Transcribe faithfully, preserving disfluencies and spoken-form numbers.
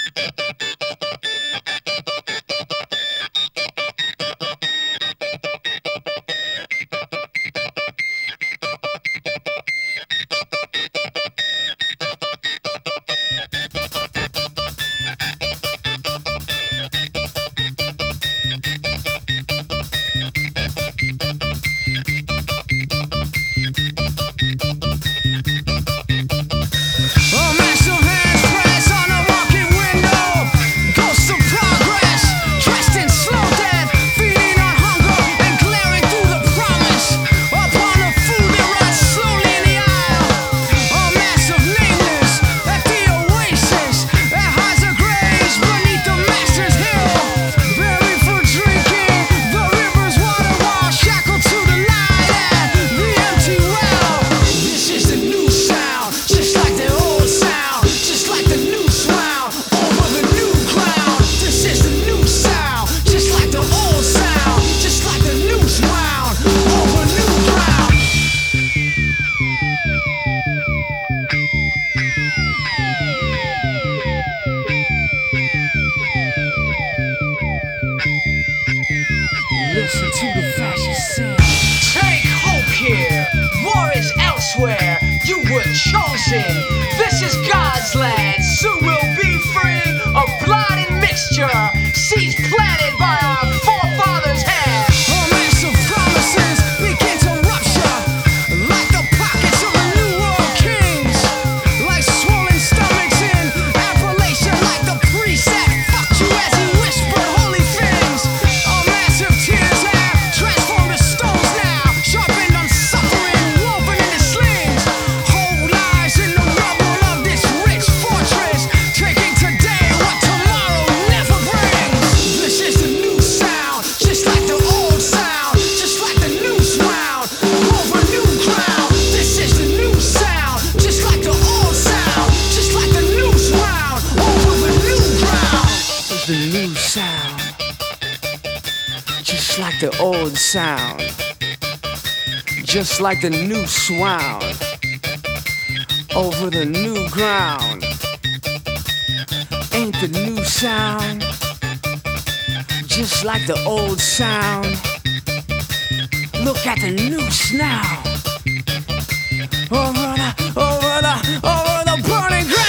Listen to the fascist sing. Take hope here, war is elsewhere. You were chosen. This is God's land. Soon we'll be free of blood and mixture. Seeds planted by our forefathers' hands. All massive promises begin to rupture, like the pockets of the New World Kings, like swollen stomachs in Appalachia, like the priest that fucked you as he whispered holy things. All massive tears have transformed to stones now, sharpened on suffering, woven into slings. Whole lives in the rubble of this rich fortress, taking today what tomorrow never brings. This is the new sound, just like the old sound, just like the noose wound over new ground. This is the new sound, just like the old sound, just like the noose wound over the new ground. This is the new sound, just like the old sound, just like the noose wound over the new ground. Ain't the new sound just like the old sound? Look at the noose now over the, over the, over the burning ground.